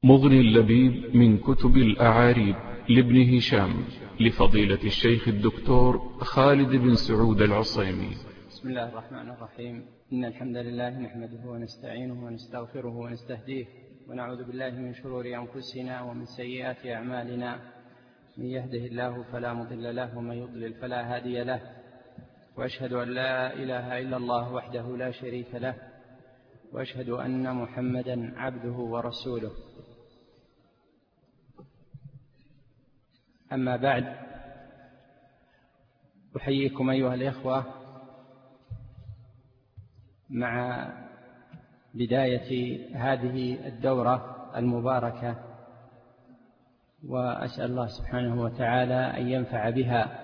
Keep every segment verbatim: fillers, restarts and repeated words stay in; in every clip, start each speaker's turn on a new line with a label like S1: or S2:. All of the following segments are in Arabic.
S1: مغني اللبيب من كتب الأعاريب لابن هشام لفضيلة الشيخ الدكتور خالد بن سعود العصيمي.
S2: بسم الله الرحمن الرحيم. إن الحمد لله نحمده ونستعينه ونستغفره ونستهديه ونعوذ بالله من شرور أنفسنا ومن سيئات أعمالنا. من يهده الله فلا مضل له ومن يضلل فلا هادي له، وأشهد أن لا إله إلا الله وحده لا شريك له، وأشهد أن محمدا عبده ورسوله. أما بعد، أحييكم أيها الإخوة مع بداية هذه الدورة المباركة، وأسأل الله سبحانه وتعالى أن ينفع بها،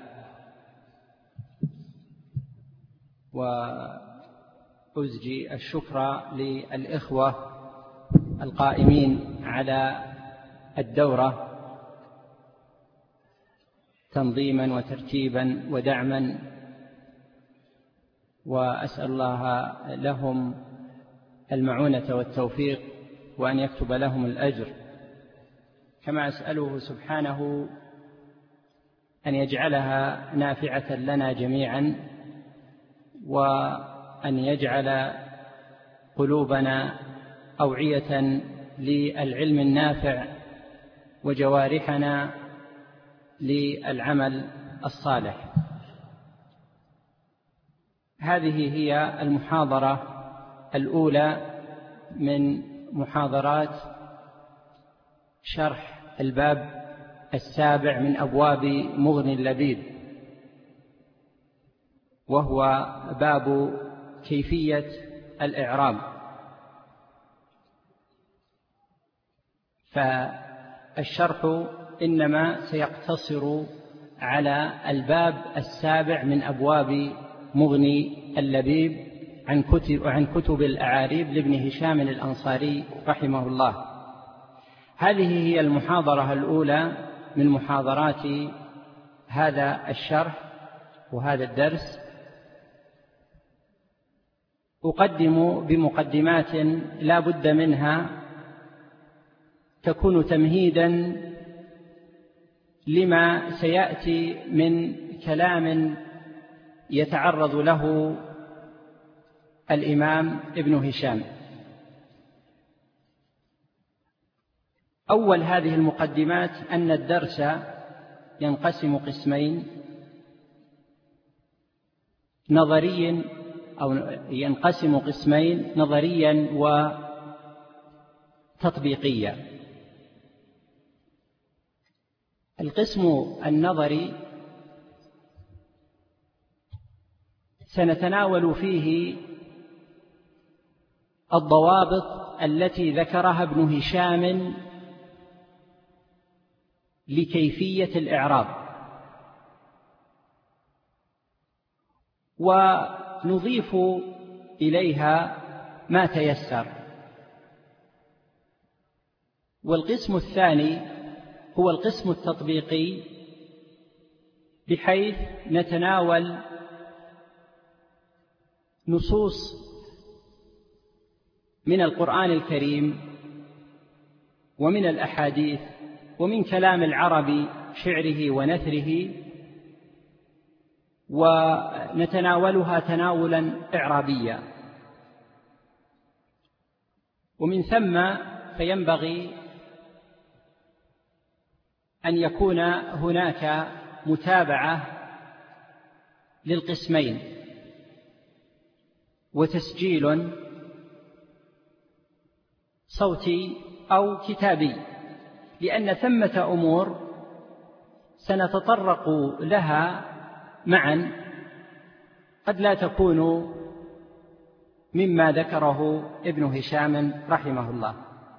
S2: وأزجي الشكر للإخوة القائمين على الدورة تنظيما وترتيبا ودعما، وأسأل الله لهم المعونة والتوفيق وأن يكتب لهم الأجر، كما أسأله سبحانه أن يجعلها نافعة لنا جميعا، وأن يجعل قلوبنا أوعية للعلم النافع وجوارحنا للعمل الصالح. هذه هي المحاضرة الأولى من محاضرات شرح الباب السابع من أبواب مغني اللبيب، وهو باب كيفية الإعراب. فالشرح إنما سيقتصر على الباب السابع من أبواب مغني اللبيب عن كتب, عن كتب الأعاريب لابن هشام الأنصاري رحمه الله. هذه هي المحاضرة الأولى من محاضرات هذا الشرح وهذا الدرس. أقدم بمقدمات لا بد منها تكون تمهيدا لما سيأتي من كلام يتعرض له الإمام ابن هشام. أول هذه المقدمات أن الدرس ينقسم قسمين: نظري أو ينقسم قسمين نظريا وتطبيقيا. القسم النظري سنتناول فيه الضوابط التي ذكرها ابن هشام لكيفية الإعراب، ونضيف إليها ما تيسر. والقسم الثاني هو القسم التطبيقي، بحيث نتناول نصوص من القرآن الكريم ومن الأحاديث ومن كلام العرب شعره ونثره، ونتناولها تناولا إعرابيا. ومن ثم فينبغي أن يكون هناك متابعة للقسمين وتسجيل صوتي أو كتابي، لأن ثمة أمور سنتطرق لها معا قد لا تكون مما ذكره ابن هشام رحمه الله.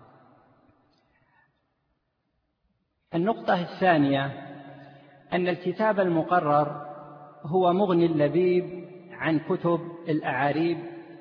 S2: النقطة الثانية أن الكتاب المقرر هو مغني اللبيب عن كتب الأعاريب،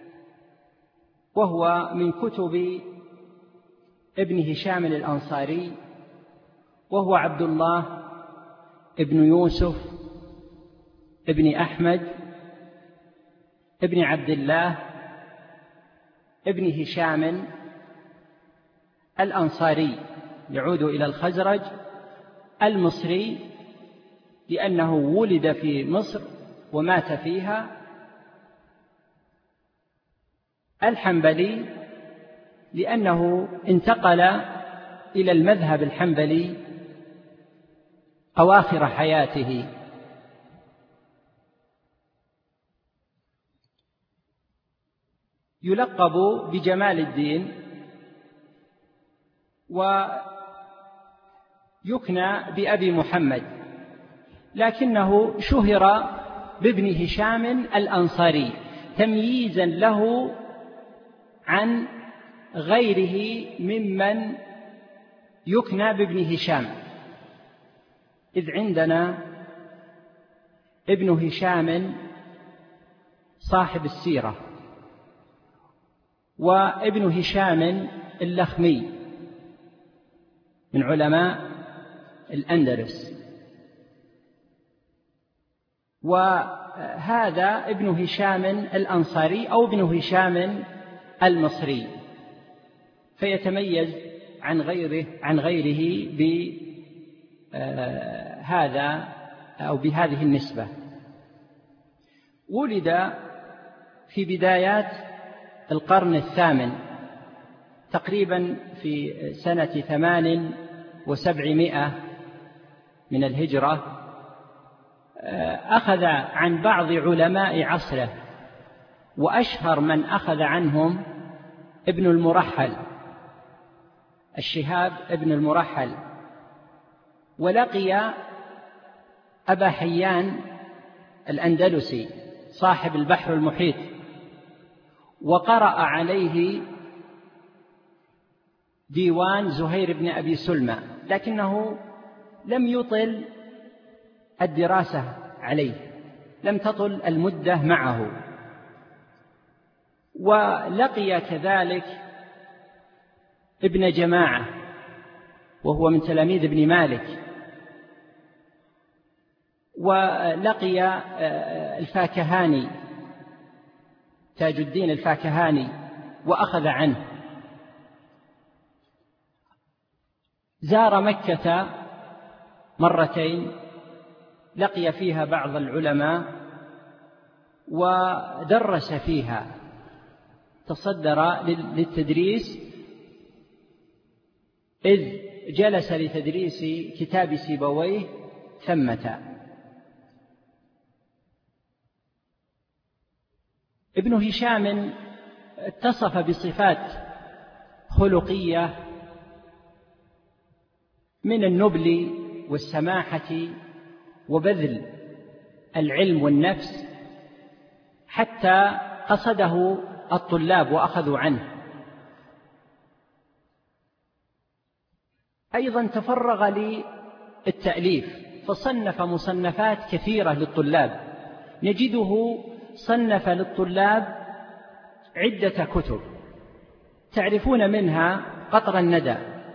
S2: وهو من كتب ابن هشام الأنصاري، وهو عبد الله ابن يوسف ابن أحمد ابن عبد الله ابن هشام الأنصاري يعود إلى الخزرج، المصري لأنه ولد في مصر ومات فيها، الحنبلي لأنه انتقل إلى المذهب الحنبلي أواخر حياته. يلقب بجمال الدين ويكنى بأبي محمد، لكنه شهر بابن هشام الأنصاري تمييزا له عن غيره ممن يكنى بابن هشام، إذ عندنا ابن هشام صاحب السيرة، وابن هشام اللخمي من علماء الأندلس، وهذا ابن هشام الأنصاري أو ابن هشام المصري، فيتميز عن غيره عن غيره بهذا أو بهذه النسبة. ولد في بدايات القرن الثامن تقريبا في سنة ثمان وسبعمائة من الهجرة. أخذ عن بعض علماء عصره، وأشهر من أخذ عنهم ابن المرحل، الشهاب ابن المرحل، ولقي أبا حيان الأندلسي صاحب البحر المحيط، وقرأ عليه ديوان زهير بن أبي سلمى، لكنه لم يطل الدراسة عليه، لم تطل المدة معه. ولقي كذلك ابن جماعة وهو من تلاميذ ابن مالك، ولقي الفاكهاني تاج الدين الفاكهاني وأخذ عنه. زار مكة مرتين لقي فيها بعض العلماء ودرس فيها، تصدر للتدريس إذ جلس لتدريس كتاب سيبويه ثمة. ابن هشام اتصف بصفات خلقية من النبل والسماحة وبذل العلم والنفس، حتى قصده الطلاب وأخذوا عنه. أيضا تفرغ للتأليف فصنف مصنفات كثيرة للطلاب، نجده صنف للطلاب عدة كتب تعرفون منها قطر الندى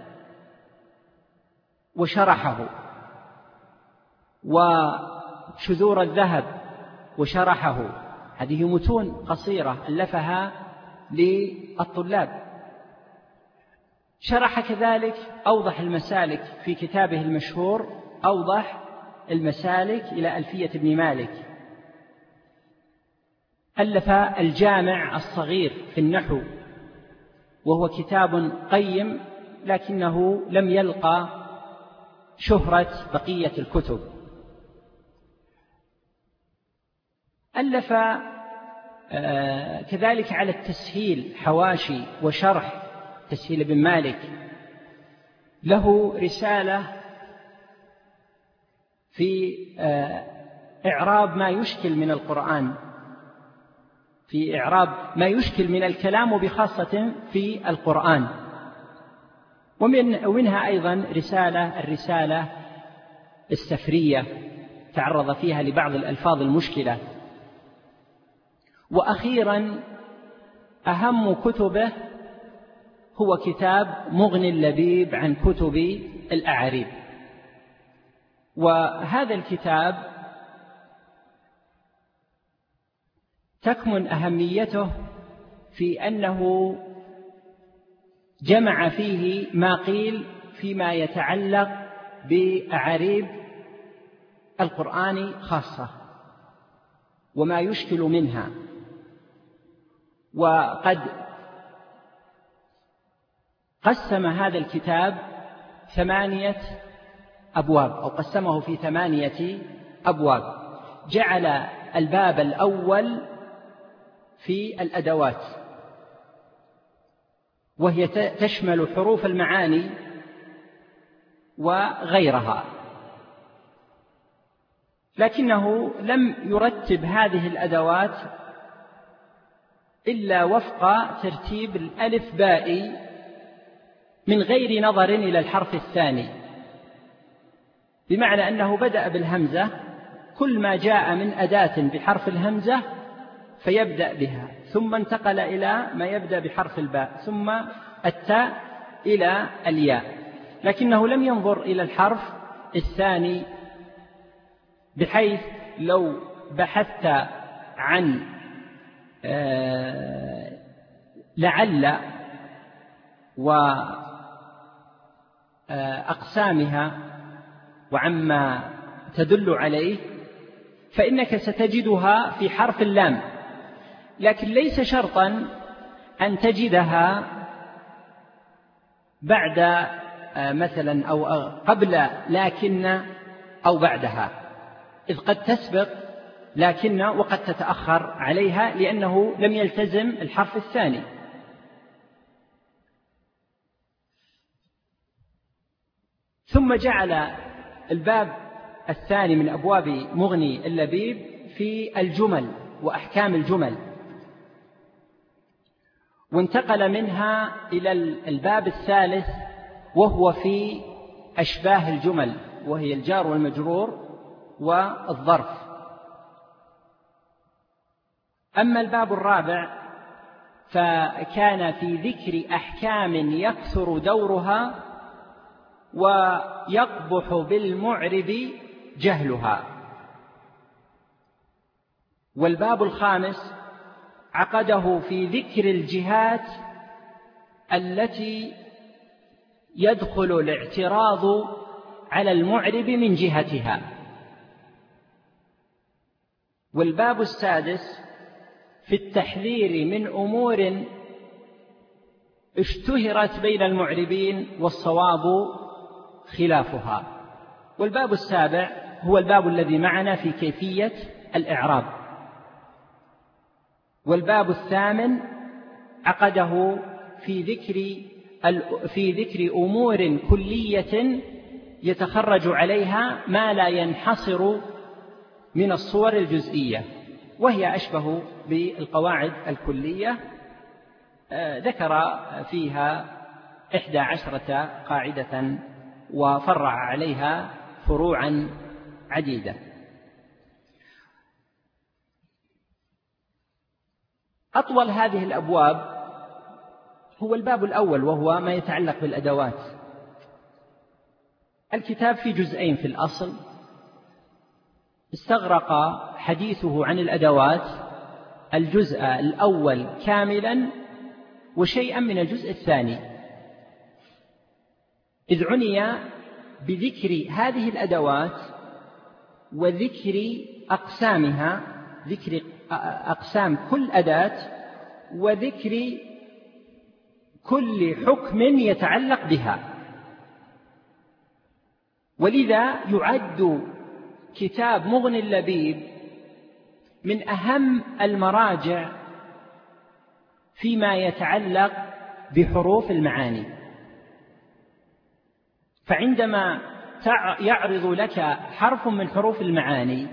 S2: وشرحه، وشذور الذهب وشرحه، هذه متون قصيرة ألفها للطلاب. شرح كذلك أوضح المسالك في كتابه المشهور أوضح المسالك إلى ألفية ابن مالك. ألف الجامع الصغير في النحو وهو كتاب قيم، لكنه لم يلقى شهرة بقية الكتب. ألف كذلك على التسهيل حواشي وشرح تسهيل ابن مالك، له رسالة في إعراب ما يشكل من القرآن، في إعراب ما يشكل من الكلام وبخاصة في القرآن. ومن ومنها أيضا رسالة الرسالة السفرية تعرض فيها لبعض الألفاظ المشكلة. وأخيرا أهم كتبه هو كتاب مغني اللبيب عن كتب الأعاريب. وهذا الكتاب تكمن أهميته في أنه جمع فيه ما قيل فيما يتعلق بأعاريب القرآن خاصة وما يشكل منها. وقد قسم هذا الكتاب ثمانية أبواب أو قسمه في ثمانية أبواب. جعل الباب الأول في الأدوات، وهي تشمل حروف المعاني وغيرها، لكنه لم يرتب هذه الأدوات إلا وفق ترتيب الألف باء من غير نظر إلى الحرف الثاني، بمعنى أنه بدأ بالهمزة، كل ما جاء من أداة بحرف الهمزة فيبدأ بها، ثم انتقل إلى ما يبدأ بحرف الباء، ثم التاء إلى الياء، لكنه لم ينظر إلى الحرف الثاني، بحيث لو بحثت عن لعل وأقسامها وعما تدل عليه فإنك ستجدها في حرف اللام، لكن ليس شرطا أن تجدها بعد مثلا أو قبل لكن أو بعدها، إذ قد تسبق لكن وقد تتأخر عليها لأنه لم يلتزم الحرف الثاني. ثم جعل الباب الثاني من أبواب مغني اللبيب في الجمل وأحكام الجمل، وانتقل منها إلى الباب الثالث وهو في أشباه الجمل، وهي الجار والمجرور والظرف. أما الباب الرابع فكان في ذكر أحكام يكثر دورها ويقبح بالمعرب جهلها. والباب الخامس عقده في ذكر الجهات التي يدخل الاعتراض على المعرب من جهتها. والباب السادس في التحذير من أمور اشتهرت بين المعربين والصواب خلافها. والباب السابع هو الباب الذي معنا في كيفية الإعراب. والباب الثامن عقده في ذكر في ذكر أمور كلية يتخرج عليها ما لا ينحصر من الصور الجزئية، وهي أشبه بالقواعد الكلية، ذكر فيها إحدى عشرة قاعدة وفرع عليها فروعا عديدة. أطول هذه الأبواب هو الباب الأول، وهو ما يتعلق بالأدوات. الكتاب في جزئين في الأصل، استغرق حديثه عن الأدوات الجزء الأول كاملا وشيئا من الجزء الثاني، إذ عني بذكر هذه الأدوات وذكر أقسامها، ذكر أقسام كل أداة وذكر كل حكم يتعلق بها. ولذا يعد كتاب مغني اللبيب من أهم المراجع فيما يتعلق بحروف المعاني. فعندما يعرض لك حرف من حروف المعاني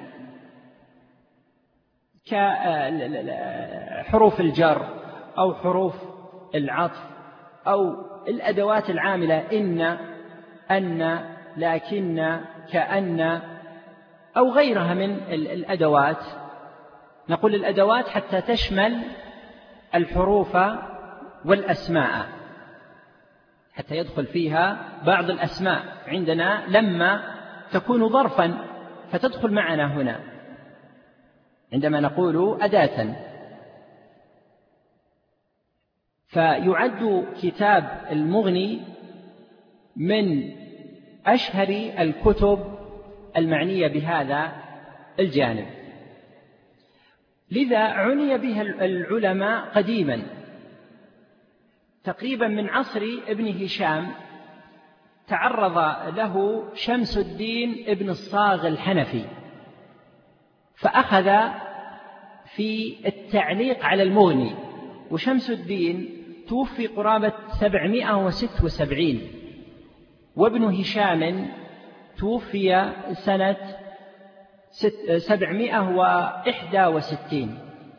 S2: كحروف الجر أو حروف العطف أو الأدوات العاملة إن، أن، لكن، كأن، أو غيرها من الأدوات، نقول الأدوات حتى تشمل الحروف والأسماء، حتى يدخل فيها بعض الأسماء عندنا لما تكون ظرفا فتدخل معنا هنا عندما نقول أداة. فيعد كتاب المغني من أشهر الكتب المعنية بهذا الجانب، لذا عني بها العلماء قديما تقريبا من عصر ابن هشام. تعرض له شمس الدين ابن الصاغ الحنفي فأخذ في التعليق على المغني، وشمس الدين توفي قرابة سبعمائة وستة وسبعين، وابن هشام توفي سنة سبعمائة وإحدى وستين،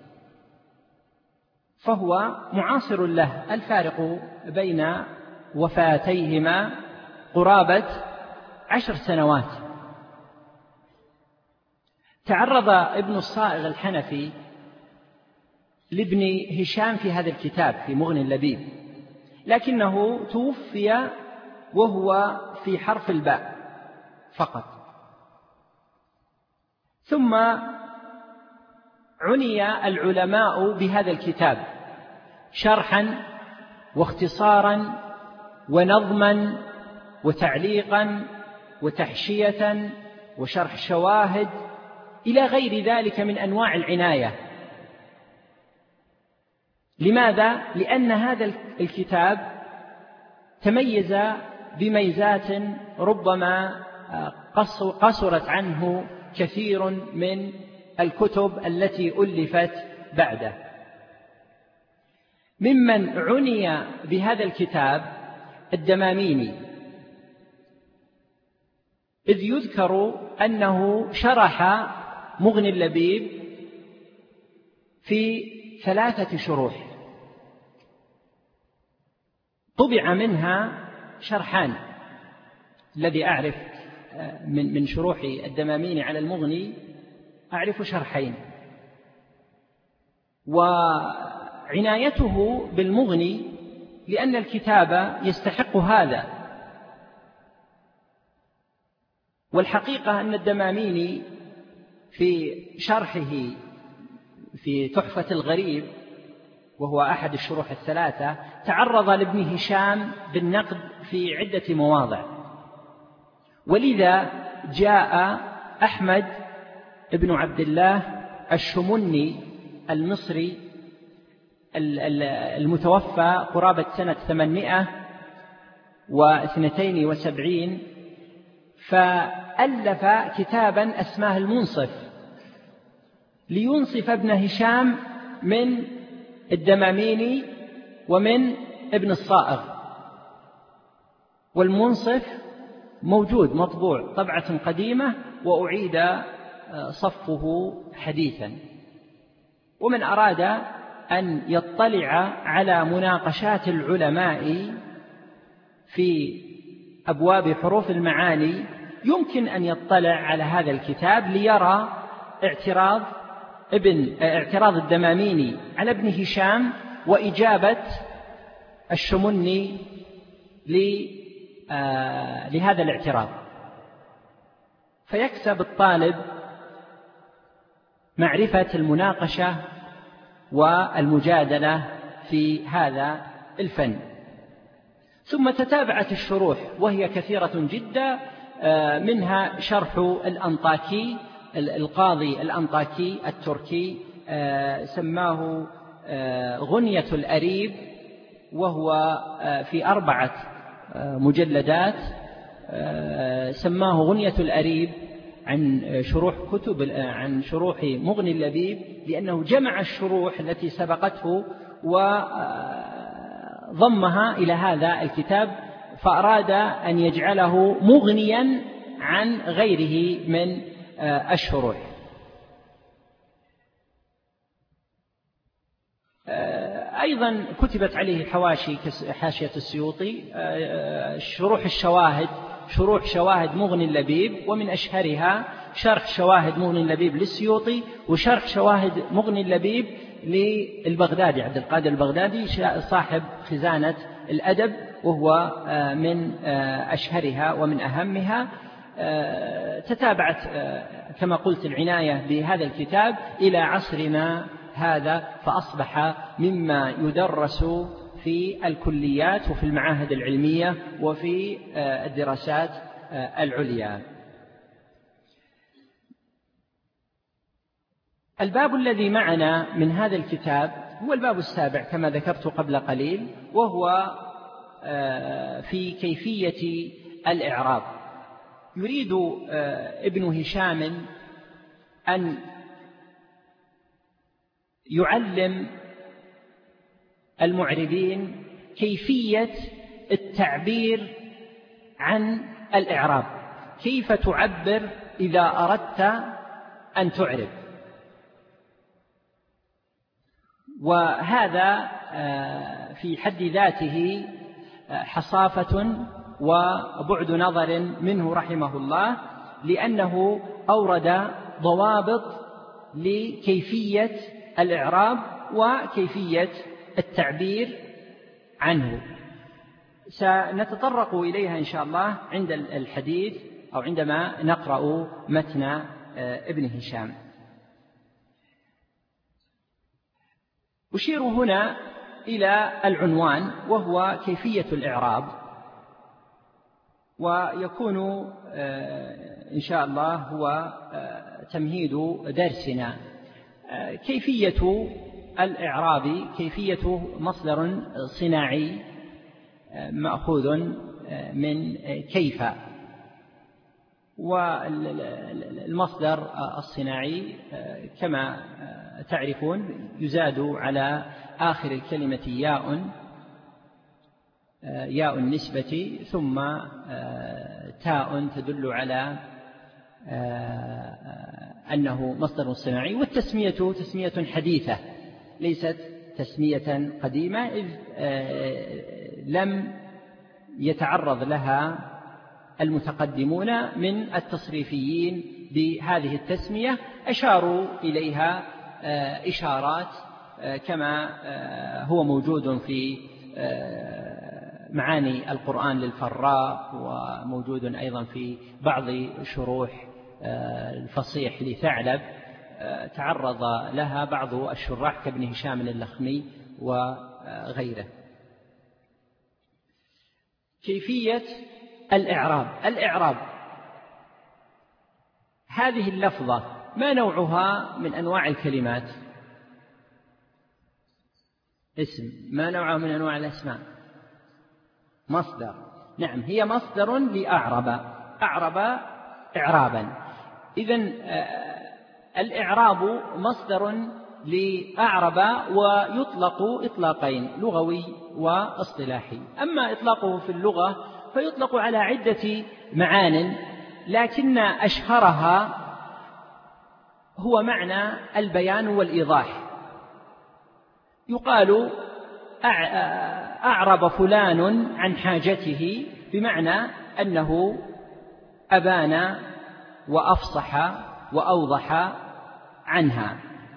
S2: فهو معاصر له، الفارق بين وفاتيهما قرابة عشر سنوات. تعرض ابن الصائغ الحنفي لابن هشام في هذا الكتاب في مغني اللبيب، لكنه توفي وهو في حرف الباء فقط. ثم عني العلماء بهذا الكتاب شرحا واختصارا ونظما وتعليقا وتحشية وشرح شواهد إلى غير ذلك من أنواع العناية. لماذا؟ لأن هذا الكتاب تميز بميزات ربما قصرت عنه كثير من الكتب التي ألفت بعده. ممن عني بهذا الكتاب الدماميني، إذ يذكر أنه شرح مغني اللبيب في ثلاثة شروح، طبع منها شرحان. الذي أعرف من من شروح الدماميني على المغني أعرف شرحين، وعنايته بالمغني لأن الكتاب يستحق هذا. والحقيقة أن الدماميني في شرحه في تحفة الغريب، وهو أحد الشروح الثلاثة، تعرض لابن هشام بالنقد في عدة مواضع، ولذا جاء أحمد ابن عبد الله الشمني المصري المتوفى قرابة سنة ثمانمائة واثنتين وسبعين، فألف كتابا اسماه المنصف لينصف ابن هشام من الدماميني ومن ابن الصائغ. والمنصف موجود مطبوع طبعة قديمة وأعيد صفه حديثا. ومن أراد أن يطلع على مناقشات العلماء في أبواب حروف المعاني يمكن أن يطلع على هذا الكتاب ليرى اعتراض ابن اعتراض الدماميني على ابن هشام وإجابة الشمني لهذا الاعتراض، فيكسب الطالب معرفة المناقشة والمجادلة في هذا الفن. ثم تتابعت الشروح وهي كثيرة جدا، منها شرح الأنطاكي القاضي الأنطاكي التركي، سماه غنية الأريب، وهو في أربعة مجلدات، سماه غنية الأريب عن شروح كتب عن شروح مغني اللبيب، لأنه جمع الشروح التي سبقته وضمها إلى هذا الكتاب، فأراد أن يجعله مغنيا عن غيره من الشروح. أيضا كتبت عليه حواشي حاشية السيوطي، شروح الشواهد، شروح شواهد مغني اللبيب، ومن أشهرها شرح شواهد مغني اللبيب للسيوطي، وشرح شواهد مغني اللبيب للبغدادي عبد القادر البغدادي صاحب خزانة الأدب، وهو من أشهرها ومن أهمها. تتابعت كما قلت العناية بهذا الكتاب إلى عصرنا هذا، فأصبح مما يدرس في الكليات وفي المعاهد العلمية وفي الدراسات العليا. الباب الذي معنا من هذا الكتاب هو الباب السابع كما ذكرت قبل قليل، وهو في كيفية الإعراب. يريد ابن هشام أن يعلم المعربين كيفية التعبير عن الإعراب، كيف تعبر إذا أردت أن تعرب. وهذا في حد ذاته حصافة وبعد نظر منه رحمه الله، لأنه أورد ضوابط لكيفية الإعراب وكيفية التعبير عنه، سنتطرق إليها إن شاء الله عند الحديث أو عندما نقرأ متن ابن هشام. أشير هنا إلى العنوان وهو كيفية الإعراب، ويكون إن شاء الله هو تمهيد درسنا. كيفية الإعراب كيفية مصدر صناعي مأخوذ من كيف، والمصدر الصناعي كما تعرفون يزاد على آخر الكلمة ياء ياء النسبة ثم تاء تدل على أنه مصدر صناعي، والتسمية تسمية حديثة ليست تسمية قديمة، إذ لم يتعرض لها المتقدمون من التصريفيين بهذه التسمية، أشاروا إليها إشارات كما هو موجود في معاني القرآن للفراء، وموجود أيضا في بعض شروح الفصيح لثعلب تعرض لها بعض الشراح كابن هشام اللخمي وغيره. كيفية الإعراب. الإعراب هذه اللفظة ما نوعها من أنواع الكلمات؟ اسم. ما نوعها من أنواع الأسماء؟ مصدر. نعم، هي مصدر لأعرب، أعرب إعرابا. إذن الإعراب مصدر لأعرب، ويطلق إطلاقين، لغوي واصطلاحي. أما إطلاقه في اللغة فيطلق على عدة معان، لكن أشهرها هو معنى البيان والإيضاح. يقال أعرب فلان عن حاجته، بمعنى أنه أبان وأفصح وأوضح عنها.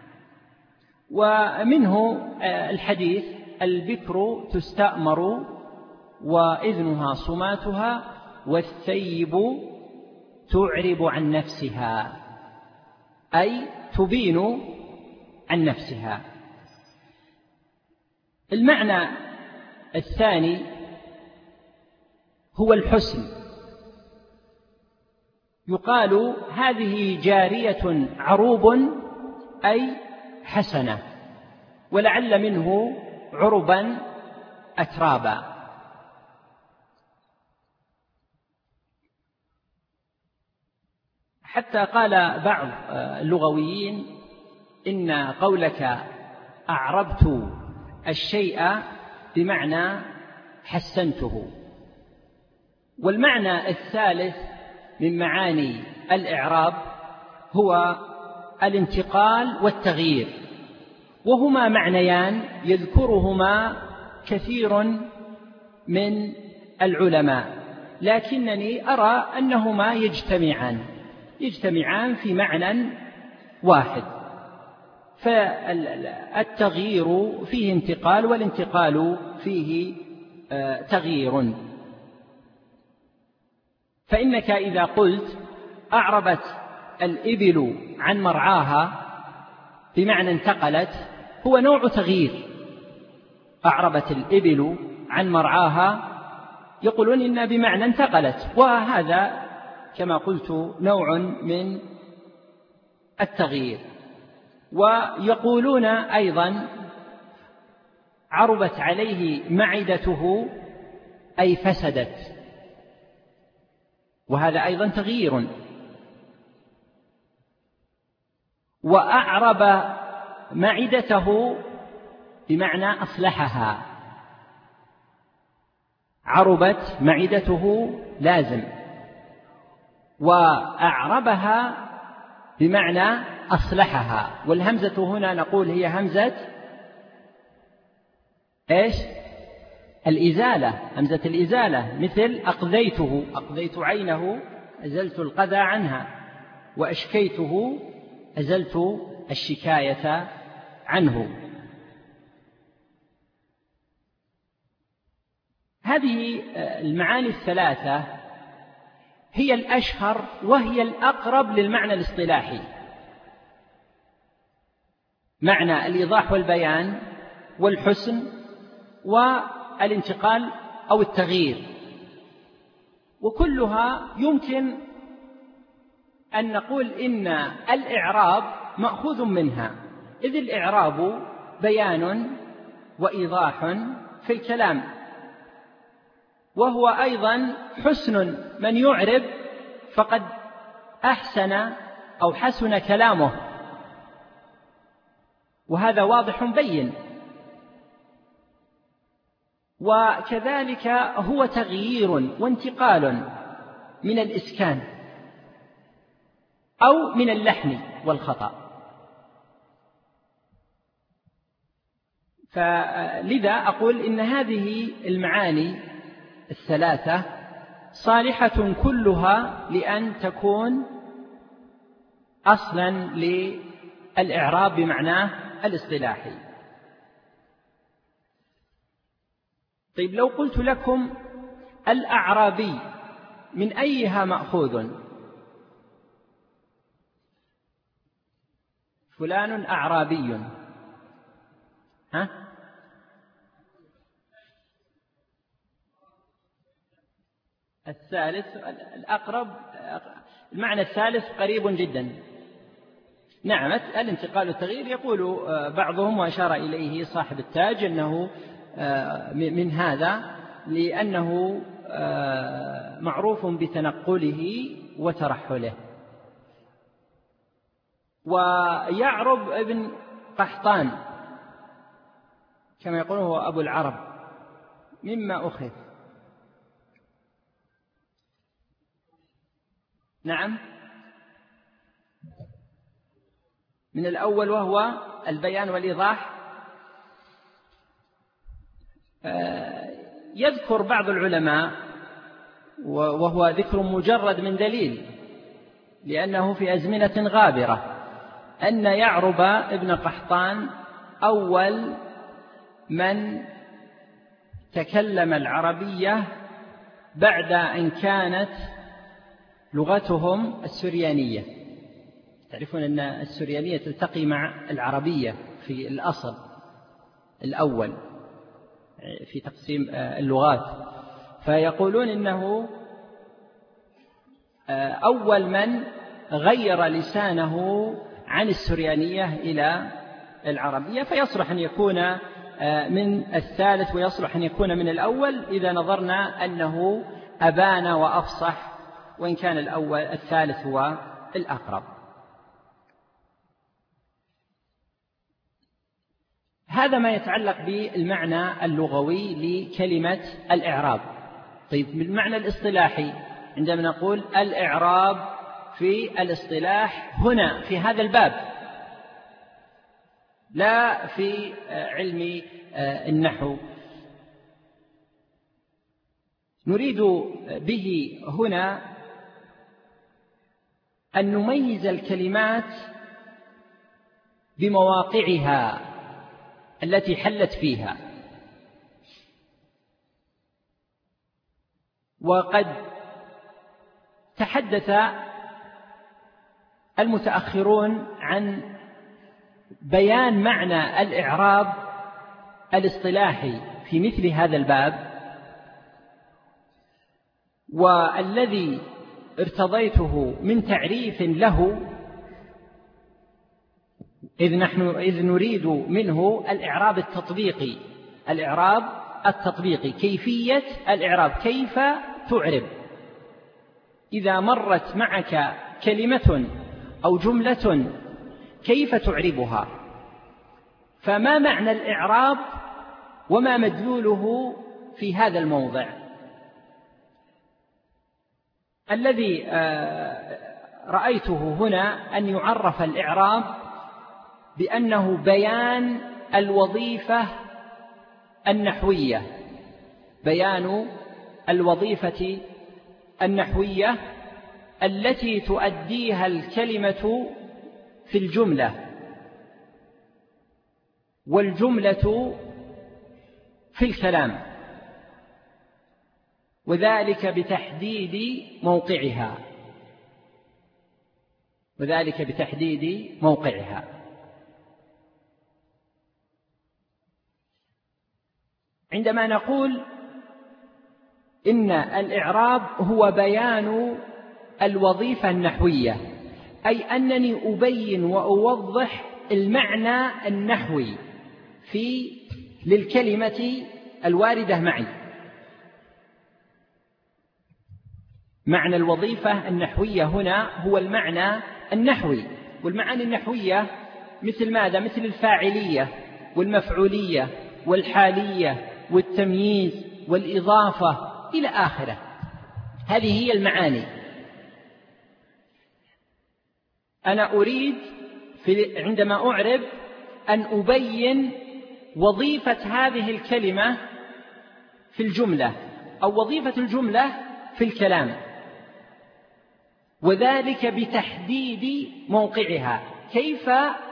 S2: ومنه الحديث: البكر تستأمر وإذنها صماتها، والثيب تعرب عن نفسها، أي تبين عن نفسها. المعنى الثاني هو الحسن. يقال هذه جارية عروب، أي حسنة، ولعل منه عربا أترابا. حتى قال بعض اللغويين إن قولك أعربت الشيء بمعنى حسنته. والمعنى الثالث من معاني الإعراب هو الانتقال والتغيير، وهما معنيان يذكرهما كثير من العلماء، لكنني أرى أنهما يجتمعان يجتمعان في معنى واحد. فالتغيير فيه انتقال، والانتقال فيه تغيير. فإنك إذا قلت أعربت الإبل عن مرعاها بمعنى انتقلت، هو نوع تغيير، أعربت الإبل عن مرعاها يقولون إن بمعنى انتقلت، وهذا كما قلت نوع من التغيير. ويقولون أيضا عربت عليه معدته أي فسدت، وهذا أيضا تغيير. وأعرب معدته بمعنى أصلحها، عربت معدته لازم، وأعربها بمعنى أصلحها. والهمزة هنا نقول هي همزة إيش؟ الإزالة، همزة الإزالة، مثل أقذيته، أقذيت عينه أزلت القذى عنها، وأشكيته أزلت الشكاية عنه. هذه المعاني الثلاثة هي الأشهر وهي الأقرب للمعنى الاصطلاحي، معنى الإيضاح والبيان والحسن والانتقال أو التغيير، وكلها يمكن أن نقول إن الإعراب مأخوذ منها، إذ الإعراب بيان وإيضاح في الكلام، وهو أيضا حسن، من يعرب فقد أحسن أو حسن كلامه، وهذا واضح بين. وكذلك هو تغيير وانتقال من الإسكان أو من اللحن والخطأ. فلذا أقول إن هذه المعاني الثلاثة صالحة كلها لأن تكون أصلا للإعراب بمعناه الاصطلاحي. طيب، لو قلت لكم الأعرابي من أيها مأخوذ؟ فلان أعرابي، ها؟ الثالث الأقرب، المعنى الثالث قريب جدا. نعم، الانتقال والتغيير يقول بعضهم وأشار إليه صاحب التاج أنه من هذا، لأنه معروف بتنقله وترحله. ويعرب ابن قحطان كما يقول هو أبو العرب، مما أخذ. نعم، من الأول وهو البيان والإيضاح. يذكر بعض العلماء، وهو ذكر مجرد من دليل لأنه في أزمنة غابرة، أن يعرب ابن قحطان أول من تكلم العربية بعد أن كانت لغتهم السريانية. تعرفون أن السريانية تلتقي مع العربية في الأصل الأول في تقسيم اللغات، فيقولون إنه أول من غير لسانه عن السريانية إلى العربية، فيصلح أن يكون من الثالث ويصلح أن يكون من الأول إذا نظرنا أنه أبان وأفصح، وإن كان الأول الثالث هو الأقرب. هذا ما يتعلق بالمعنى اللغوي لكلمة الإعراب. طيب، بالمعنى الاصطلاحي عندما نقول الإعراب في الاصطلاح هنا في هذا الباب، لا في علم النحو، نريد به هنا أن نميز الكلمات بمواقعها التي حلت فيها. وقد تحدث المتأخرون عن بيان معنى الإعراب الاصطلاحي في مثل هذا الباب، والذي ارتضيته من تعريف له إذ نحن إذ نريد منه الإعراب التطبيقي، الإعراب التطبيقي كيفية الإعراب، كيف تعرب إذا مرت معك كلمة أو جملة كيف تعربها، فما معنى الإعراب وما مدلوله في هذا الموضع. الذي رأيته هنا أن يعرف الإعراب بأنه بيان الوظيفة النحوية، بيان الوظيفة النحوية التي تؤديها الكلمة في الجملة، والجملة في الكلام، وذلك بتحديد موقعها، وذلك بتحديد موقعها. عندما نقول إن الإعراب هو بيان الوظيفة النحوية، أي أنني أبين وأوضح المعنى النحوي في للكلمة الواردة معي. معنى الوظيفة النحوية هنا هو المعنى النحوي، والمعاني النحوية مثل ماذا؟ مثل الفاعلية والمفعولية والحالية والتمييز والإضافة إلى آخره، هذه هي المعاني. أنا أريد في عندما أعرب أن أبين وظيفة هذه الكلمة في الجملة أو وظيفة الجملة في الكلام، وذلك بتحديد موقعها. كيف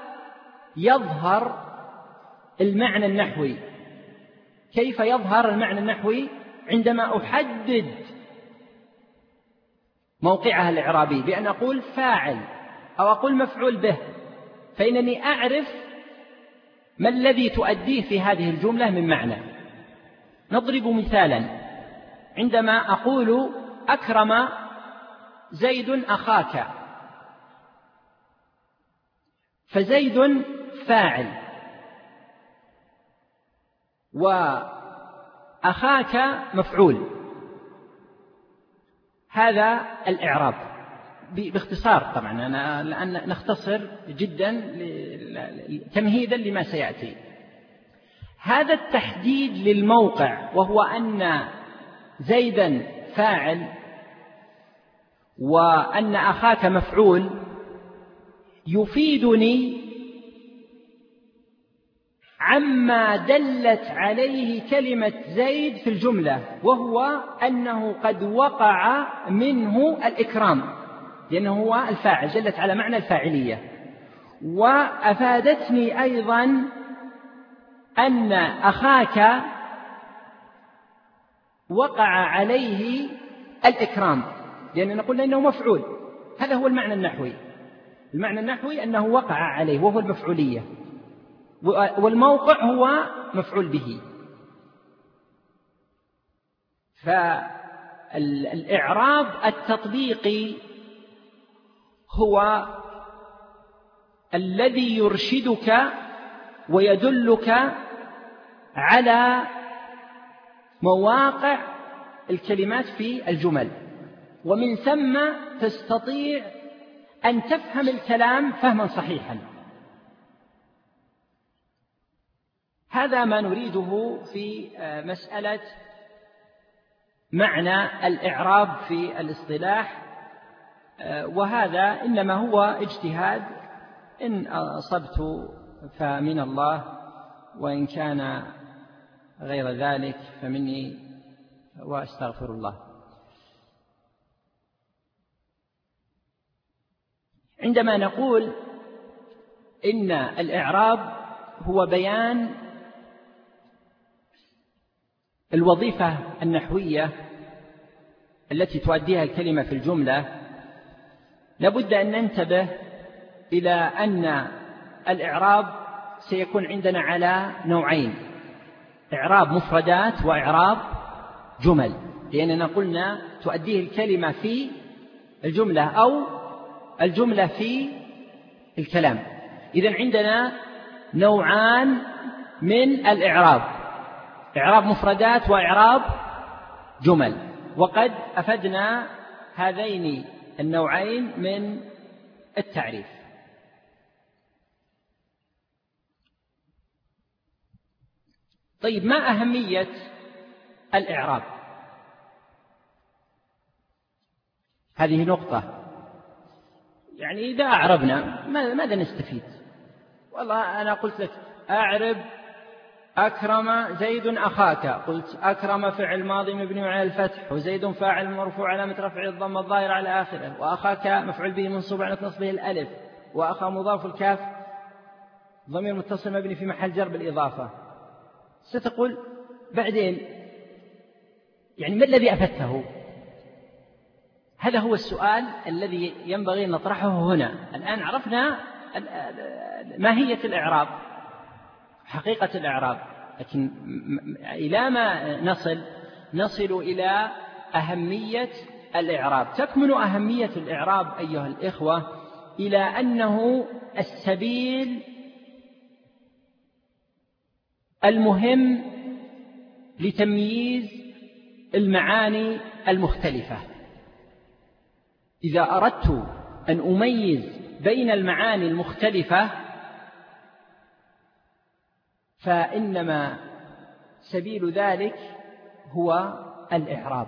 S2: يظهر المعنى النحوي؟ كيف يظهر المعنى النحوي؟ عندما أحدد موقعها الإعرابي بأن أقول فاعل أو أقول مفعول به، فإنني أعرف ما الذي تؤديه في هذه الجملة من معنى. نضرب مثالا، عندما أقول أكرم زيد أخاك، فزيد فاعل وأخاك مفعول، هذا الإعراب باختصار. طبعا أنا الآن نختصر جدا تمهيدا لما سيأتي. هذا التحديد للموقع، وهو أن زيدا فاعل وأن أخاك مفعول، يفيدني عما دلت عليه كلمة زيد في الجملة، وهو أنه قد وقع منه الإكرام، لأنه هو الفاعل، دلت على معنى الفاعلية. وأفادتني أيضا أن أخاك وقع عليه الإكرام، لأننا نقول إنه مفعول. هذا هو المعنى النحوي. المعنى النحوي أنه وقع عليه وهو المفعولية، والموقع هو مفعول به. فالإعراب التطبيقي هو الذي يرشدك ويدلك على مواقع الكلمات في الجمل، ومن ثم تستطيع أن تفهم الكلام فهما صحيحا. هذا ما نريده في مسألة معنى الإعراب في الاصطلاح، وهذا إنما هو اجتهاد، إن أصبت فمن الله، وإن كان غير ذلك فمني وأستغفر الله. عندما نقول إن الإعراب هو بيان الوظيفة النحوية التي تؤديها الكلمة في الجملة، لابد أن ننتبه إلى أن الإعراب سيكون عندنا على نوعين. إعراب مفردات وإعراب جمل، لأننا قلنا تؤديه الكلمة في الجملة أو الجملة في الكلام. إذن عندنا نوعان من الإعراب، إعراب مفردات وإعراب جمل، وقد أفدنا هذين النوعين من التعريف. طيب، ما أهمية الإعراب؟ هذه نقطة، يعني إذا أعربنا ماذا نستفيد؟ والله أنا قلت لك أعرب أكرم زيد أخاك، قلت أكرم فعل ماضي مبني على الفتح، وزيد فاعل مرفوع علامة رفعه الضمة الظاهرة على آخره، وأخاك مفعول به منصوب على نصبه الألف، وأخا مضاف الكاف ضمير متصل مبني في محل جر بالإضافة. ستقول بعدين يعني ما الذي أفدته؟ هذا هو السؤال الذي ينبغي أن نطرحه هنا. الآن عرفنا ماهية الإعراب، حقيقة الإعراب، لكن إلى ما نصل نصل إلى أهمية الإعراب. تكمن أهمية الإعراب أيها الإخوة إلى أنه السبيل المهم لتمييز المعاني المختلفة. إذا أردت أن أميز بين المعاني المختلفة فإنما سبيل ذلك هو الإعراب.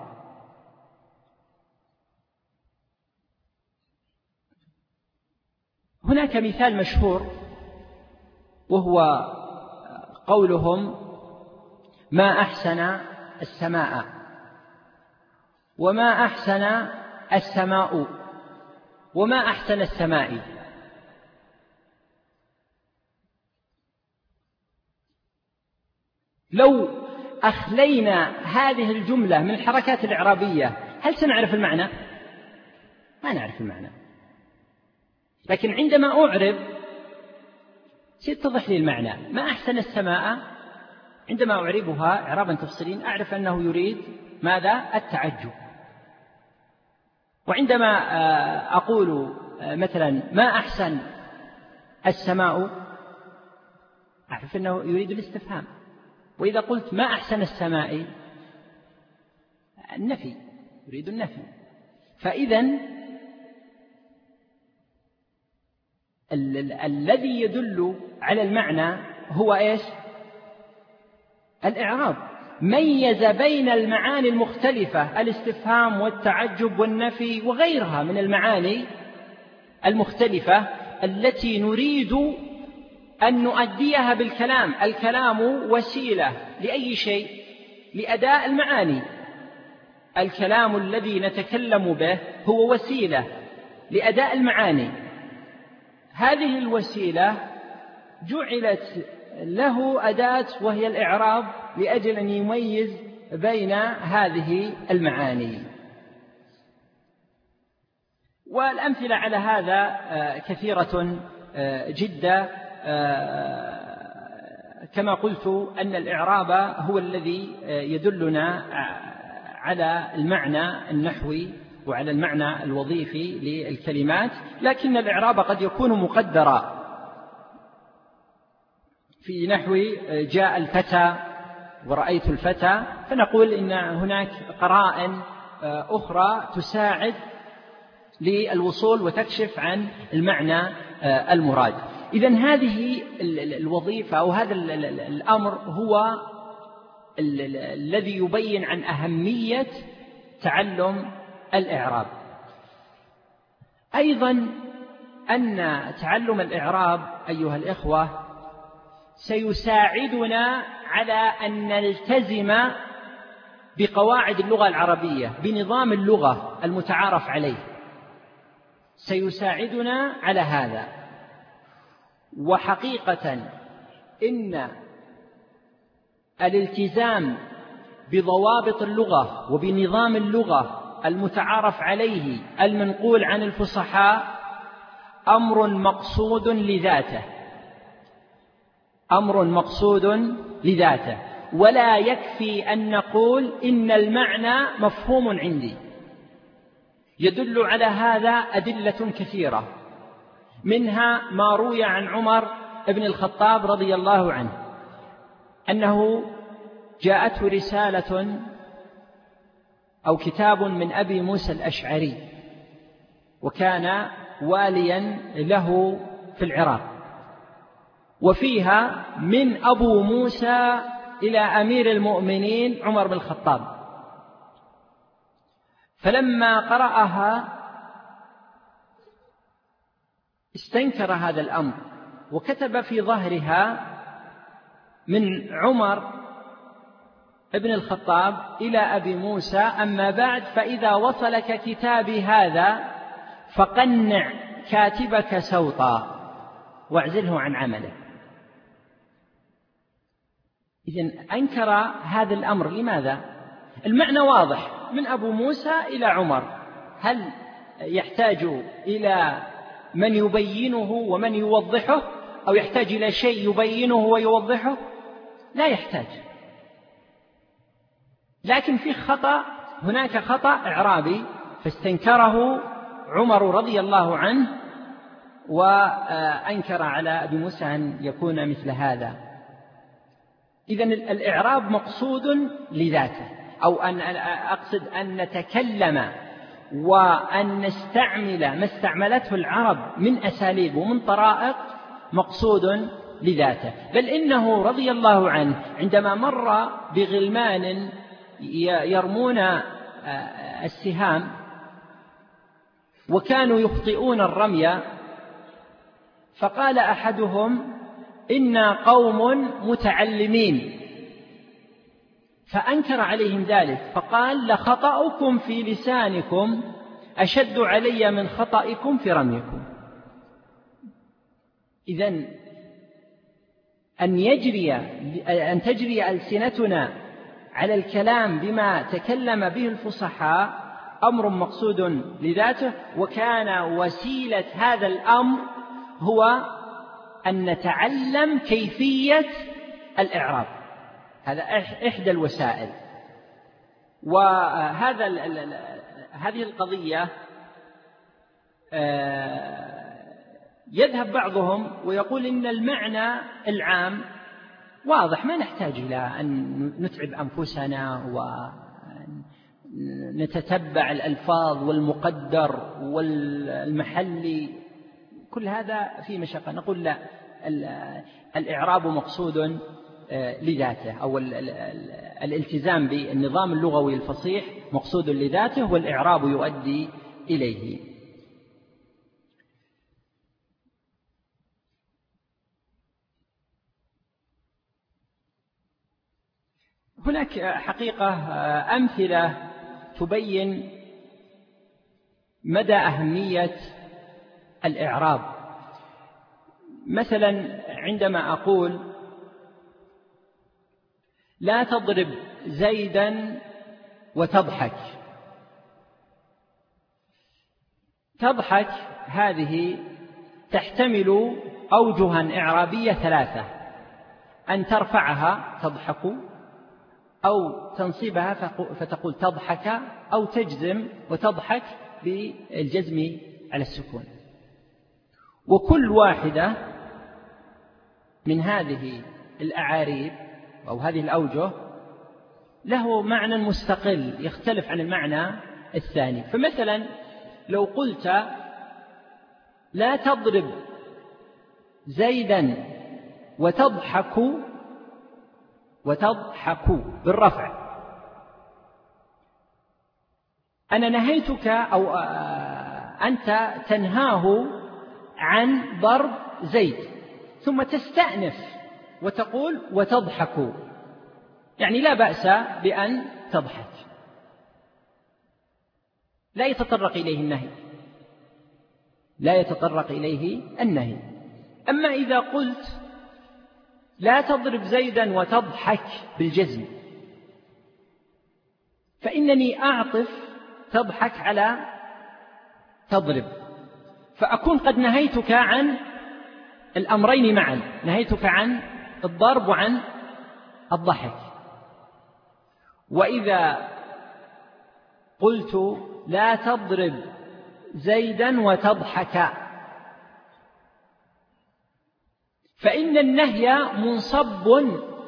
S2: هناك مثال مشهور وهو قولهم: ما أحسن السماء، وما أحسن السماء، وما أحسن السماء. لو أخلينا هذه الجملة من الحركات الإعرابية هل سنعرف المعنى؟ ما نعرف المعنى. لكن عندما أعرب سيتضح لي المعنى. ما أحسن السماء عندما أعربها إعرابا تفصيليا أعرف أنه يريد ماذا؟ التعجب. وعندما أقول مثلا ما أحسن السماء أعرف أنه يريد الاستفهام. وإذا قلت ما أحسن السماء النفي، يريد النفي. فإذن ال- ال- الذي يدل على المعنى هو إيش؟ الإعراب. ميز بين المعاني المختلفة، الاستفهام والتعجب والنفي وغيرها من المعاني المختلفة التي نريد أن نؤديها بالكلام. الكلام وسيلة لأي شيء؟ لأداء المعاني. الكلام الذي نتكلم به هو وسيلة لأداء المعاني. هذه الوسيلة جعلت له أداة وهي الإعراب لأجل أن يميز بين هذه المعاني. والأمثلة على هذا كثيرة جدا. كما قلت أن الإعراب هو الذي يدلنا على المعنى النحوي وعلى المعنى الوظيفي للكلمات، لكن الإعراب قد يكون مقدرا في نحو جاء الفتى ورأيت الفتى، فنقول إن هناك قرائن أخرى تساعد للوصول وتكشف عن المعنى المراد. إذن هذه الوظيفة أو هذا الأمر هو الذي يبين عن أهمية تعلم الإعراب. أيضا أن تعلم الإعراب أيها الإخوة سيساعدنا على أن نلتزم بقواعد اللغة العربية، بنظام اللغة المتعارف عليه، سيساعدنا على هذا. وحقيقة إن الالتزام بضوابط اللغة وبنظام اللغة المتعارف عليه المنقول عن الفصحاء أمر مقصود لذاته، أمر مقصود لذاته.
S3: ولا يكفي أن نقول إن المعنى مفهوم عندي. يدل على هذا أدلة كثيرة، منها ما روي عن عمر بن الخطاب رضي الله عنه أنه جاءته رسالة أو كتاب من أبي موسى الأشعري، وكان واليا له في العراق، وفيها من أبو موسى إلى أمير المؤمنين عمر بن الخطاب. فلما قرأها استنكر هذا الأمر، وكتب في ظهرها من عمر ابن الخطاب إلى أبي موسى: أما بعد، فإذا وصلك كتابي هذا فقنع كاتبك سوطا واعزله عن عمله. إذن أنكر هذا الأمر. لماذا؟ المعنى واضح، من أبو موسى إلى عمر. هل يحتاج إلى من يبينه ومن يوضحه، أو يحتاج إلى شيء يبينه ويوضحه؟ لا يحتاج. لكن في خطأ، هناك خطأ إعرابي فاستنكره عمر رضي الله عنه، وأنكر على أبي موسى أن يكون مثل هذا. إذن الإعراب مقصود لذاته، أو أن أقصد أن نتكلم وأن نستعمل ما استعملته العرب من أساليب ومن طرائق مقصود لذاته. بل إنه رضي الله عنه عندما مر بغلمان يرمون السهام وكانوا يخطئون الرمي، فقال أحدهم: إنا قوم متعلمين، فأنكر عليهم ذلك فقال: لخطأكم في لسانكم أشد علي من خطئكم في رميكم. إذن أن يجري أن تجري ألسنتنا على الكلام بما تكلم به الفصحاء أمر مقصود لذاته، وكان وسيلة هذا الأمر هو أن نتعلم كيفية الإعراب. هذا إحدى الوسائل. وهذا هذه القضية يذهب بعضهم ويقول إن المعنى العام واضح، ما نحتاج إلى أن نتعب أنفسنا ونتتبع الألفاظ والمقدر والمحلي، كل هذا في مشقة. نقول لا، الإعراب مقصود لذاته، أو الالتزام بالنظام اللغوي الفصيح مقصود لذاته، والإعراب يؤدي إليه. هناك حقيقة أمثلة تبين مدى أهمية الإعراب. مثلا عندما أقول: لا تضرب زيدا وتضحك. تضحك هذه تحتمل أوجها إعرابية ثلاثة: أن ترفعها تضحك، أو تنصبها فتقول تضحك، أو تجزم وتضحك بالجزم على السكون. وكل واحدة من هذه الأعاريب أو هذه الأوجه له معنى مستقل يختلف عن المعنى الثاني. فمثلا لو قلت: لا تضرب زيدا وتضحك، وتضحك بالرفع، أنا نهيتك أو أنت تنهاه عن ضرب زيد، ثم تستأنف وتقول: وتضحك، يعني لا بأس بأن تضحك، لا يتطرق إليه النهي، لا يتطرق إليه النهي. أما إذا قلت: لا تضرب زيدا وتضحك بالجزم، فإنني أعطف تضحك على تضرب، فأكون قد نهيتك عن الأمرين معا، نهيتك عن الضرب وعن الضحك. وإذا قلت لا تضرب زيدا وتضحك، فإن النهي منصب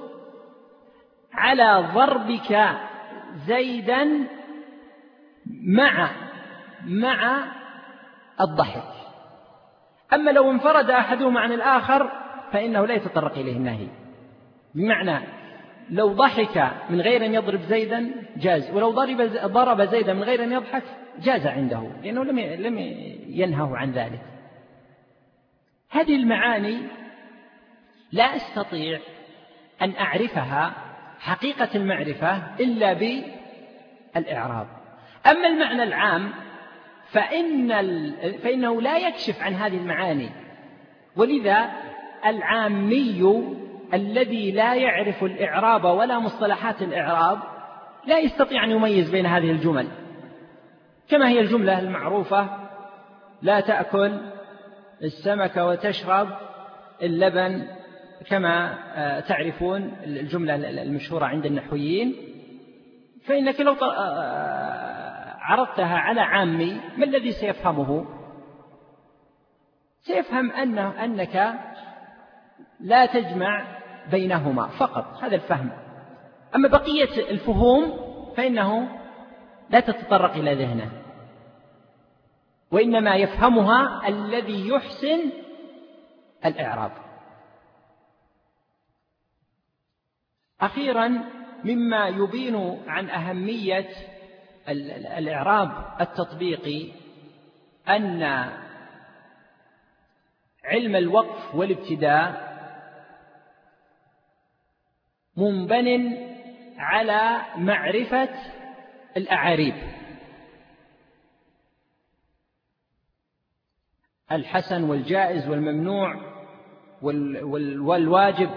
S3: على ضربك زيدا مع مع الضحك. أما لو انفرد أحدهما عن الآخر فإنه لا يتطرق إليه النهي. بمعنى لو ضحك من غير أن يضرب زيدا جاز، ولو ضرب ضرب زيدا من غير أن يضحك جاز عنده، لأنه لم لم ينهه عن ذلك. هذه المعاني لا أستطيع أن أعرفها حقيقة المعرفة إلا بالإعراب. أما المعنى العام فإن فإنه لا يكشف عن هذه المعاني، ولذا العامي الذي لا يعرف الإعراب ولا مصطلحات الإعراب لا يستطيع أن يميز بين هذه الجمل، كما هي الجملة المعروفة: لا تأكل السمك وتشرب اللبن، كما تعرفون الجملة المشهورة عند النحويين. فإنك لو عرضتها على عامي ما الذي سيفهمه؟ سيفهم أنه أنك لا تجمع بينهما فقط، هذا الفهم. أما بقية الفهوم فإنه لا تتطرق إلى ذهنه، وإنما يفهمها الذي يحسن الإعراب. أخيرا، مما يبين عن أهمية الإعراب التطبيقي أن علم الوقف والابتداء منبن على معرفة الأعاريب. الحسن والجائز والممنوع والواجب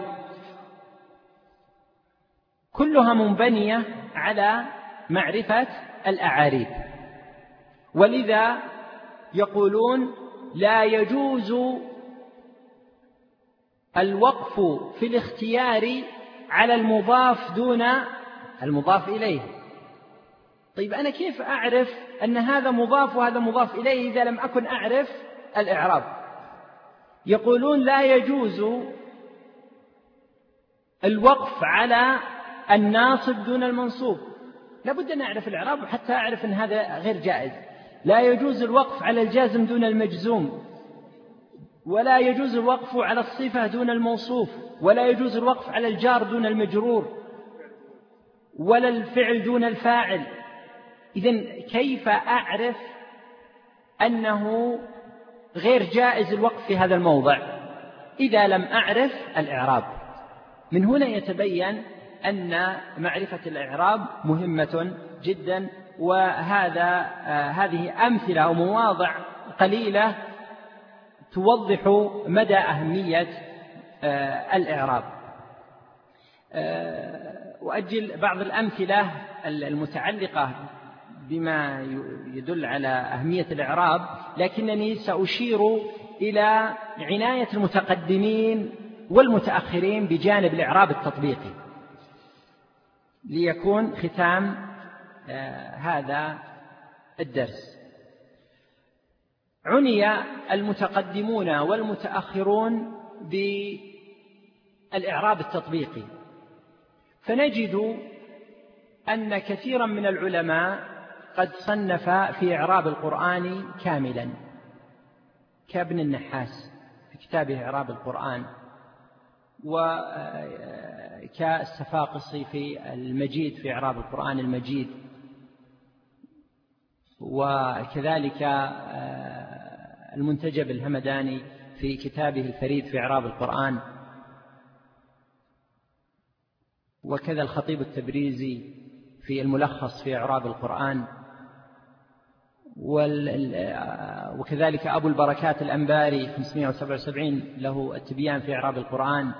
S3: كلها منبنية على معرفة الأعاريب، ولذا يقولون لا يجوز الوقف في الاختيار على المضاف دون المضاف إليه. طيب أنا كيف أعرف أن هذا مضاف وهذا مضاف إليه إذا لم أكن أعرف الإعراب؟ يقولون لا يجوز الوقف على الناصب دون المنصوب، لابد أن أعرف الإعراب حتى أعرف أن هذا غير جائز. لا يجوز الوقف على الجازم دون المجزوم، ولا يجوز الوقف على الصفة دون الموصوف، ولا يجوز الوقف على الجار دون المجرور، ولا الفعل دون الفاعل. إذن كيف أعرف أنه غير جائز الوقف في هذا الموضع إذا لم أعرف الإعراب؟ من هنا يتبين أن معرفة الإعراب مهمة جدا، وهذا آه هذه أمثلة أو مواضع قليلة توضح مدى أهمية آه الإعراب. آه وأجل بعض الأمثلة المتعلقة بما يدل على أهمية الإعراب، لكنني سأشير إلى عناية المتقدمين والمتأخرين بجانب الإعراب التطبيقي ليكون ختام آه هذا الدرس. عني المتقدمون والمتأخرون بالإعراب التطبيقي، فنجد أن كثيرا من العلماء قد صنف في إعراب القرآن كاملا، كابن النحاس في كتابه إعراب القرآن، وكالسفاقسي في المجيد في إعراب القرآن المجيد، وكذلك المنتجب الهمداني في كتابه الفريد في إعراب القرآن، وكذا الخطيب التبريزي في الملخص في إعراب القرآن، وكذلك أبو البركات الأنباري خمسمائة وسبعة وسبعين له التبيان في إعراب القرآن،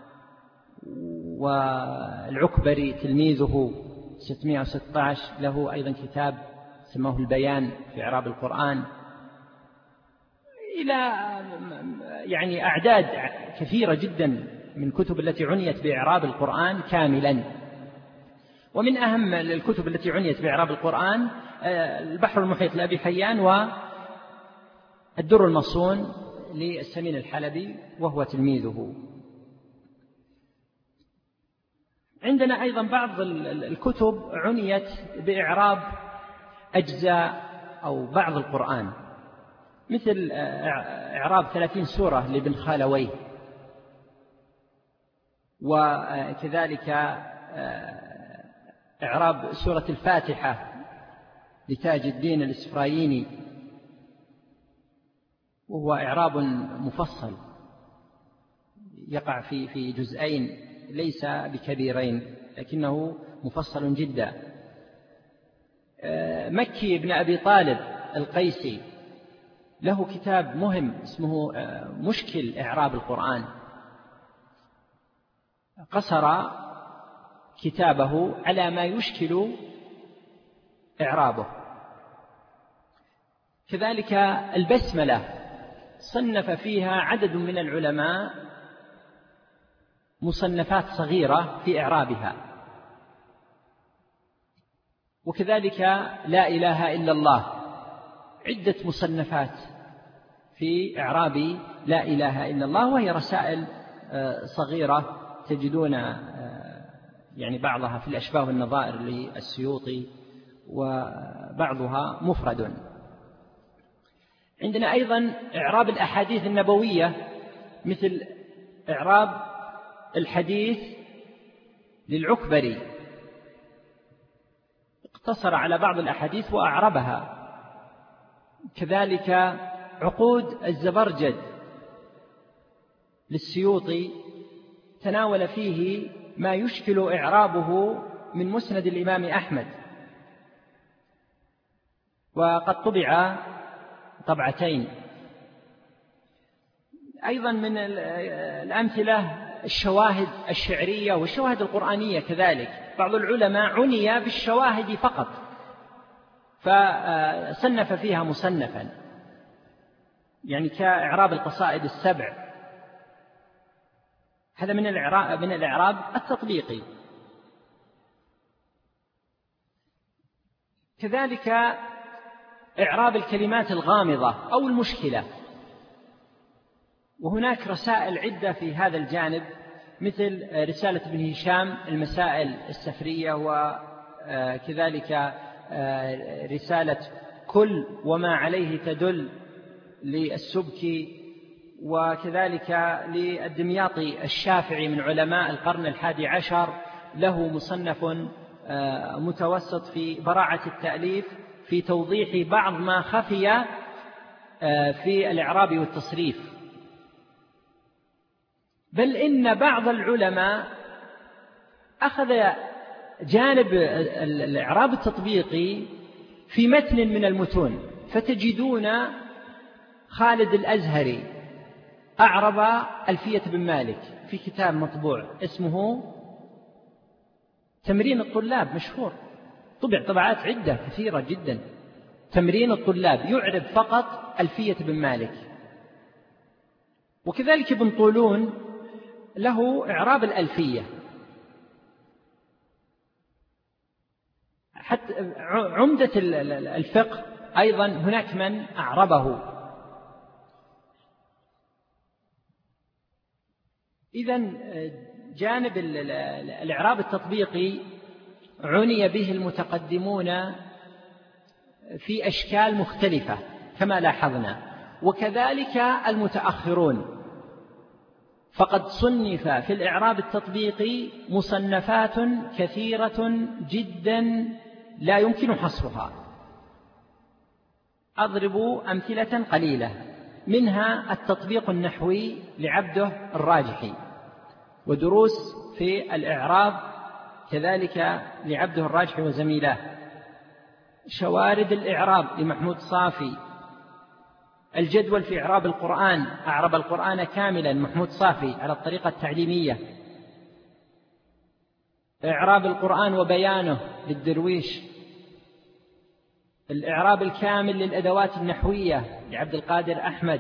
S3: والعكبري تلميذه ستمائة وستة عشر له أيضا كتاب سماه البيان في إعراب القرآن، إلى يعني أعداد كثيرة جدا من كتب التي عنيت بإعراب القرآن كاملا. ومن أهم الكتب التي عنيت بإعراب القرآن البحر المحيط لأبي حيان والدر المصون للسمين الحلبي وهو تلميذه. عندنا أيضا بعض الكتب عنيت بإعراب أجزاء أو بعض القرآن، مثل إعراب ثلاثين سورة لابن خالويه، وكذلك إعراب سورة الفاتحة لتاج الدين الإسفرايني، وهو إعراب مفصل يقع في في جزئين ليس بكبيرين لكنه مفصل جدا. مكي بن أبي طالب القيسي له كتاب مهم اسمه مشكل إعراب القرآن، قصر كتابه على ما يشكل إعرابه. كذلك البسملة صنف فيها عدد من العلماء مصنفات صغيرة في إعرابها، وكذلك لا إله إلا الله عدة مصنفات في إعراب لا إله إلا الله، وهي رسائل صغيرة تجدون يعني بعضها في الأشباه والنظائر للسيوطي وبعضها مفرد. عندنا أيضا إعراب الأحاديث النبوية، مثل إعراب الحديث للعكبري، اقتصر على بعض الأحاديث وأعربها. كذلك عقود الزبرجد للسيوطي تناول فيه ما يشكل إعرابه من مسند الإمام أحمد، وقد طبع طبعتين. أيضا من الأمثلة الشواهد الشعرية والشواهد القرآنية، كذلك بعض العلماء عني بالشواهد فقط فصنف فيها مصنفا، يعني كإعراب القصائد السبع، هذا من الإعراب من الإعراب التطبيقي. كذلك إعراب الكلمات الغامضة أو المشكلة، وهناك رسائل عدة في هذا الجانب، مثل رسالة ابن هشام المسائل السفرية، وكذلك رسالة كل وما عليه تدل للسبكي، وكذلك للدمياطي الشافعي من علماء القرن الحادي عشر له مصنف متوسط في براعة التأليف في توضيح بعض ما خفي في الإعراب والتصريف. بل إن بعض العلماء أخذ جانب الإعراب التطبيقي في متن من المتون، فتجدون خالد الأزهري أعرب ألفية بن مالك في كتاب مطبوع اسمه تمرين الطلاب، مشهور، طبع طبعات عدة كثيرة جدا. تمرين الطلاب يعرب فقط ألفية بن مالك. وكذلك ابن طولون له إعراب الألفية. حتى عمدة الفقه أيضا هناك من أعربه. إذن جانب الإعراب التطبيقي عني به المتقدمون في أشكال مختلفة كما لاحظنا، وكذلك المتأخرون، فقد صنف في الإعراب التطبيقي مصنفات كثيرة جدا لا يمكن حصرها. أضرب أمثلة قليلة، منها التطبيق النحوي لعبده الراجحي، ودروس في الإعراب كذلك لعبده الراجحي وزميله، شوارد الإعراب لمحمود صافي، الجدول في إعراب القرآن، أعرب القرآن كاملا محمود صافي على الطريقة التعليمية، إعراب القرآن وبيانه للدرويش، الإعراب الكامل للأدوات النحوية لعبد القادر أحمد،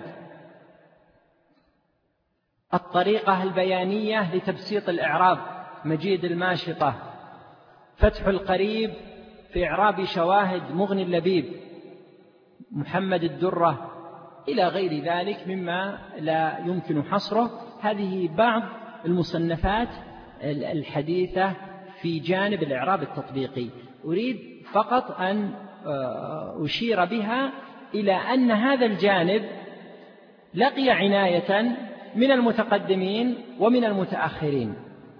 S3: الطريقة البيانية لتبسيط الإعراب مجيد الماشطة، فتح القريب في إعراب شواهد مغني اللبيب، محمد الدرة، إلى غير ذلك مما لا يمكن حصره. هذه بعض المصنفات الحديثة في جانب الإعراب التطبيقي. أريد فقط أن أشير بها إلى أن هذا الجانب لقي عناية من المتقدمين ومن المتأخرين،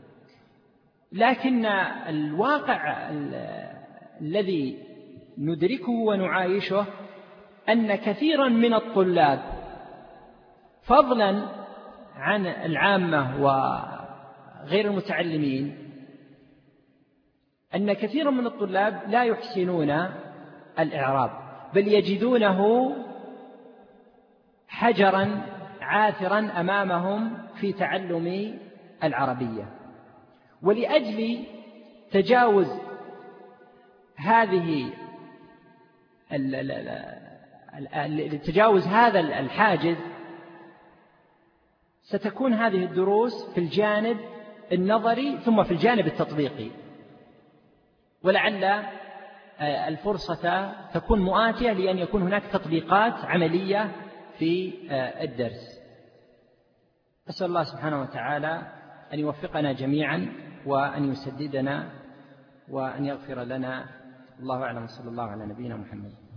S3: لكن الواقع الذي ندركه ونعايشه أن كثيرا من الطلاب فضلا عن العامة وغير المتعلمين، أن كثيرا من الطلاب لا يحسنون الإعراب، بل يجدونه حجرا عاثرا أمامهم في تعلم العربية. ولأجل تجاوز هذه تجاوز هذا الحاجز ستكون هذه الدروس في الجانب النظري ثم في الجانب التطبيقي، ولعل الفرصة تكون مؤاتية لأن يكون هناك تطبيقات عملية في الدرس. أسأل الله سبحانه وتعالى أن يوفقنا جميعا وأن يسددنا وأن يغفر لنا. الله أعلم، صلى الله على نبينا محمد.